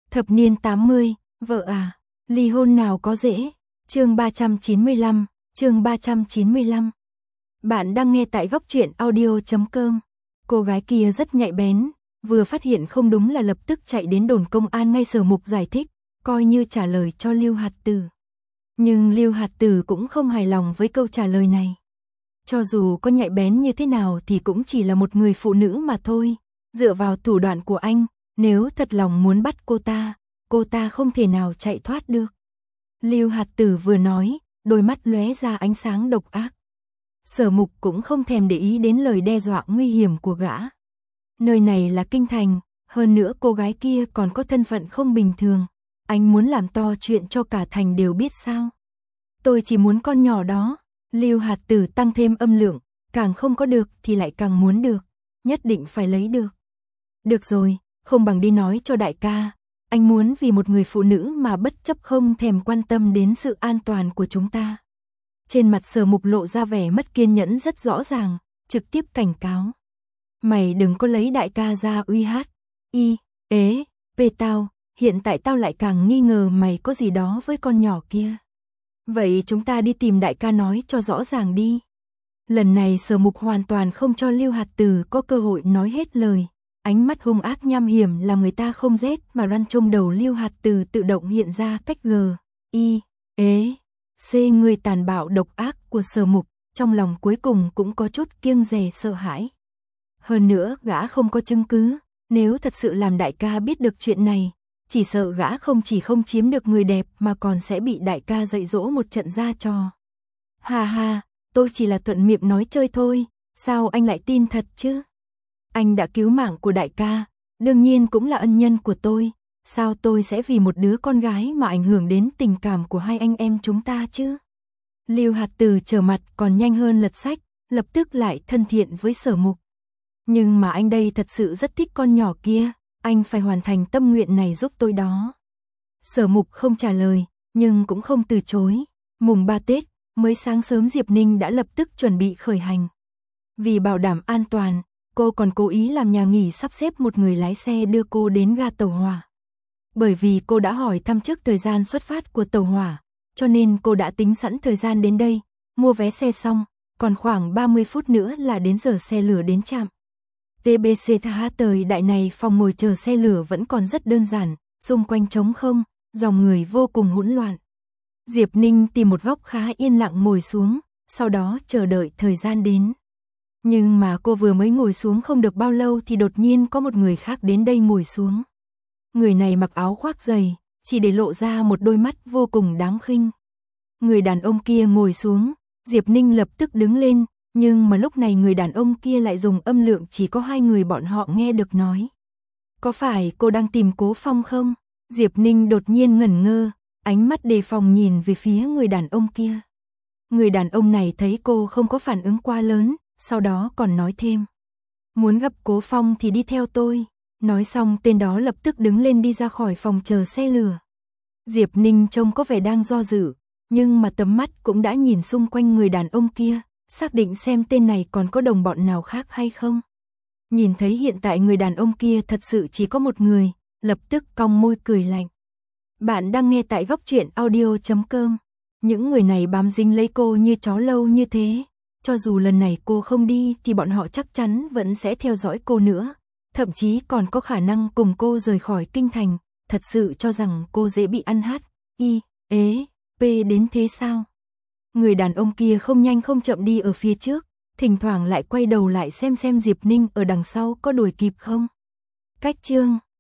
Thập niên 80, vợ à, ly hôn nào có dễ. Chương 395, chương 395. Bạn đang nghe tại góc truyện audio.com. Cô gái kia rất nhạy bén, vừa phát hiện không đúng là lập tức chạy đến đồn công an ngay. Sở Mục giải thích, coi như trả lời cho Lưu Hạt Tử. Nhưng Lưu Hạt Tử cũng không hài lòng với câu trả lời này. Cho dù có nhạy bén như thế nào thì cũng chỉ là một người phụ nữ mà thôi. Dựa vào thủ đoạn của anh, nếu thật lòng muốn bắt cô ta không thể nào chạy thoát được. Lưu Hạt Tử vừa nói, đôi mắt lóe ra ánh sáng độc ác. Sở Mục cũng không thèm để ý đến lời đe dọa nguy hiểm của gã. Nơi này là kinh thành, hơn nữa cô gái kia còn có thân phận không bình thường. Anh muốn làm to chuyện cho cả thành đều biết sao? Tôi chỉ muốn con nhỏ đó. Lưu Hạt Tử tăng thêm âm lượng, càng không có được thì lại càng muốn được, nhất định phải lấy được. Được rồi, không bằng đi nói cho đại ca, anh muốn vì một người phụ nữ mà bất chấp không thèm quan tâm đến sự an toàn của chúng ta. Trên mặt Sở Mục lộ ra vẻ mất kiên nhẫn rất rõ ràng, trực tiếp cảnh cáo. Mày đừng có lấy đại ca ra uy hát, tao, hiện tại tao lại càng nghi ngờ mày có gì đó với con nhỏ kia. Vậy chúng ta đi tìm đại ca nói cho rõ ràng đi. Lần này Sở Mục hoàn toàn không cho Lưu Hạt Tử có cơ hội nói hết lời. Ánh mắt hung ác nham hiểm làm người ta không rét mà răn. Trong đầu Lưu Hạt Tử tự động hiện ra cách người tàn bạo độc ác của Sở Mục, trong lòng cuối cùng cũng có chút kiêng dè sợ hãi. Hơn nữa gã không có chứng cứ, nếu thật sự làm đại ca biết được chuyện này, chỉ sợ gã không chỉ không chiếm được người đẹp mà còn sẽ bị đại ca dạy dỗ một trận ra trò. Ha ha, tôi chỉ là thuận miệng nói chơi thôi, sao anh lại tin thật chứ? Anh đã cứu mạng của đại ca, đương nhiên cũng là ân nhân của tôi, sao tôi sẽ vì một đứa con gái mà ảnh hưởng đến tình cảm của hai anh em chúng ta chứ? Lưu Hạt Tử trở mặt còn nhanh hơn lật sách, lập tức lại thân thiện với Sở Mục. Nhưng mà anh đây thật sự rất thích con nhỏ kia, anh phải hoàn thành tâm nguyện này giúp tôi đó. Sở Mục không trả lời, nhưng cũng không từ chối. Mùng 3 Tết, mới sáng sớm Diệp Ninh đã lập tức chuẩn bị khởi hành. Vì bảo đảm an toàn, cô còn cố ý làm nhà nghỉ sắp xếp một người lái xe đưa cô đến ga tàu hỏa. Bởi vì cô đã hỏi thăm trước thời gian xuất phát của tàu hỏa, cho nên cô đã tính sẵn thời gian đến đây, mua vé xe xong, còn khoảng 30 phút nữa là đến giờ xe lửa đến trạm. TBCTH thời đại này phòng ngồi chờ xe lửa vẫn còn rất đơn giản, xung quanh trống không, dòng người vô cùng hỗn loạn. Diệp Ninh tìm một góc khá yên lặng ngồi xuống, sau đó chờ đợi thời gian đến. Nhưng mà cô vừa mới ngồi xuống không được bao lâu thì đột nhiên có một người khác đến đây ngồi xuống. Người này mặc áo khoác dày, chỉ để lộ ra một đôi mắt vô cùng đáng khinh. Người đàn ông kia ngồi xuống, Diệp Ninh lập tức đứng lên, nhưng mà lúc này người đàn ông kia lại dùng âm lượng chỉ có hai người bọn họ nghe được nói. Có phải cô đang tìm Cố Phong không? Diệp Ninh đột nhiên ngẩn ngơ, ánh mắt đề phòng nhìn về phía người đàn ông kia. Người đàn ông này thấy cô không có phản ứng quá lớn, sau đó còn nói thêm. Muốn gặp Cố Phong thì đi theo tôi. Nói xong tên đó lập tức đứng lên đi ra khỏi phòng chờ xe lửa. Diệp Ninh trông có vẻ đang do dự, nhưng mà tầm mắt cũng đã nhìn xung quanh người đàn ông kia, xác định xem tên này còn có đồng bọn nào khác hay không. Nhìn thấy hiện tại người đàn ông kia thật sự chỉ có một người, lập tức cong môi cười lạnh. Bạn đang nghe tại góc truyện audio.com. Những người này bám dính lấy cô như chó lâu như thế, cho dù lần này cô không đi thì bọn họ chắc chắn vẫn sẽ theo dõi cô nữa, thậm chí còn có khả năng cùng cô rời khỏi kinh thành, thật sự cho rằng cô dễ bị ăn đến thế sao? Người đàn ông kia không nhanh không chậm đi ở phía trước, thỉnh thoảng lại quay đầu lại xem Diệp Ninh ở đằng sau có đuổi kịp không. Cách chương